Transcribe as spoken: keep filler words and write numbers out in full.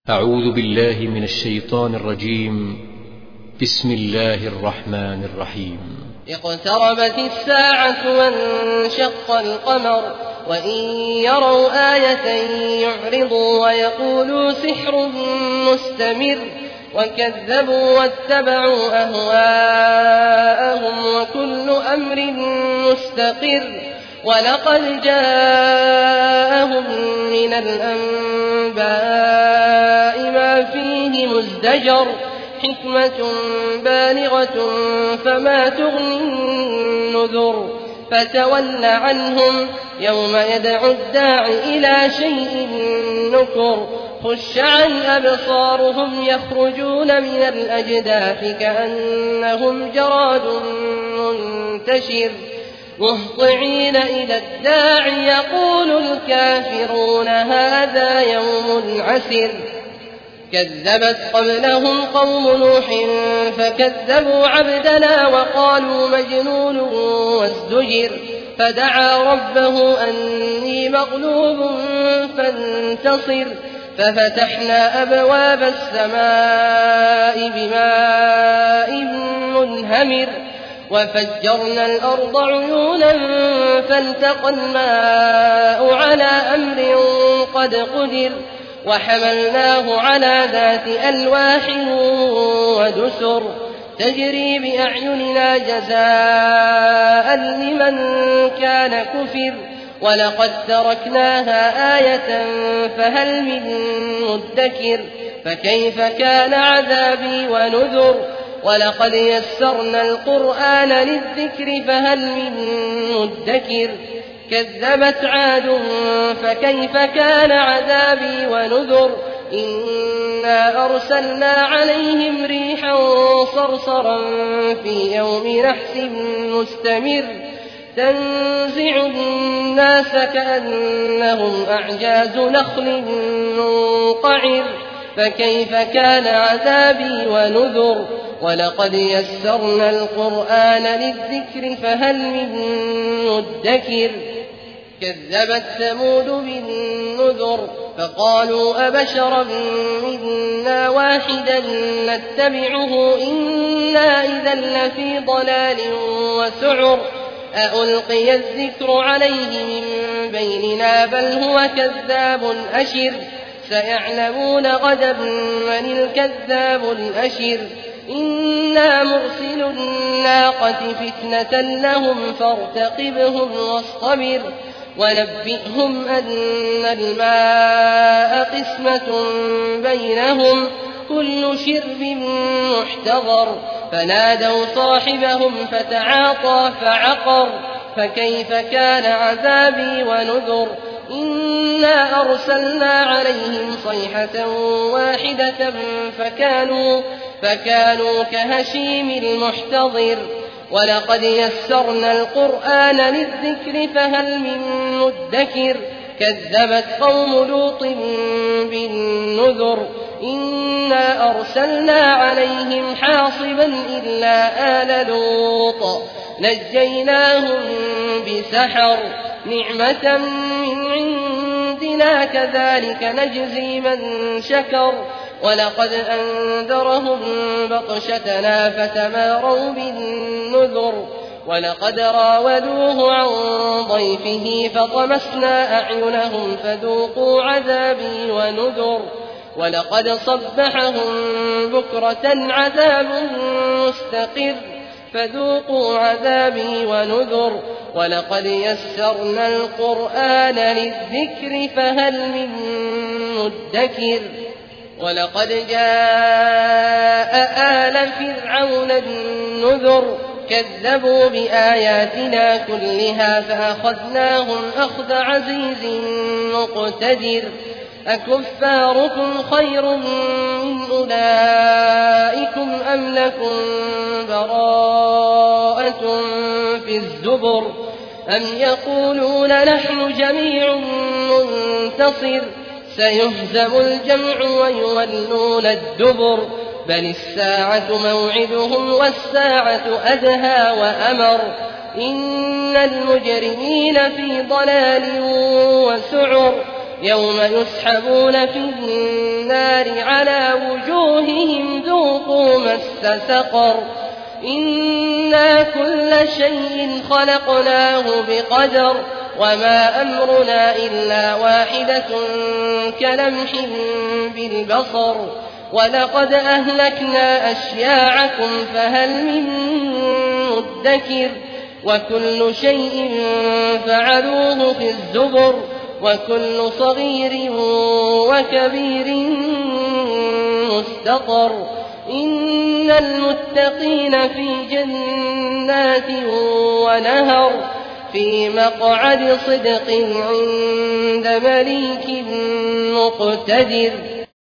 أعوذ بالله من الشيطان الرجيم. بسم الله الرحمن الرحيم. اقتربت الساعة وانشق القمر وإن يروا آية يعرضوا ويقولوا سحر مستمر وكذبوا واتبعوا أهواءهم وكل أمر مستقر ولقد جاءهم من الأنباء ما فيه مزدجر حكمة بالغة فما تغني النذر فتول عنهم يوم يدعو الداع إلى شيء نكر خش عن أبصارهم يخرجون من الأجداث كأنهم جراد منتشر مهطعين إلى الداع يقول الكافرون هذا يوم عسر كذبت قبلهم قوم نوح فكذبوا عبدنا وقالوا مجنون وازدجر فدعا ربه أني مغلوب فانتصر ففتحنا أبواب السماء بماء منهمر وفجرنا الأرض عيونا فالتقى الماء على أمر قد قدر وحملناه على ذات ألواح ودسر تجري بأعيننا جزاء لمن كان كفر ولقد تركناها آية فهل من مدكر فكيف كان عذابي ونذر ولقد يسرنا القرآن للذكر فهل من مدكر كذبت عاد فكيف كان عذابي ونذر إنا أرسلنا عليهم ريحا صرصرا في يوم نحس مستمر تنزع الناس كأنهم أعجاز نخل منقعر فكيف كان عذابي ونذر ولقد يسرنا القرآن للذكر فهل من مدكر كذبت ثمود بالنذر فقالوا أبشرا منا واحدا نتبعه إنا إذا لفي ضلال وسعر أألقي الذكر عليه من بيننا بل هو كذاب أشر سيعلمون غدا من الكذاب الأشر إنا مرسل الناقة فتنة لهم فارتقبهم واصطبر ونبئهم أن الماء قسمة بينهم كل شرب محتضر فنادوا صاحبهم فتعاطى فعقر فكيف كان عذابي ونذر إنا أرسلنا عليهم صيحة واحدة فكانوا, فكانوا كهشيم المحتضر ولقد يسرنا القرآن للذكر فهل من مدكر كذبت قوم لوط بالنذر إنا أرسلنا عليهم حاصبا إلا آل لوط نجيناهم بسحر نعمة من عندنا كذلك نجزي من شكر ولقد أنذرهم بطشتنا فتماروا بالنذر ولقد راودوه عن ضيفه فطمسنا أعينهم فذوقوا عذابي ونذر ولقد صبحهم بكرة عذاب مستقر فذوقوا عذابي ونذر ولقد يسرنا القرآن للذكر فهل من مدكر ولقد جاء آل فرعون النذر كذبوا بآياتنا كلها فأخذناهم أخذ عزيز مقتدر أكفاركم خير من أولئكم أم لكم براءة في الزبر أم يقولون نحن جميع منتصر سيهزم الجمع ويولون الدبر بل الساعة موعدهم والساعة أدهى وأمر إن المجرمين في ضلال وسعر يوم يسحبون في النار النار على وجوههم ذوقوا مس سقر إنا كل شيء خلقناه بقدر وما أمرنا إلا واحدة كلمح بالبصر ولقد أهلكنا أشياعكم فهل من مدكر وكل شيء فعلوه في الزبر وكل صغير وكبير مستطر إن المتقين في جنات ونهر في مقعد صدق عند مليك مقتدر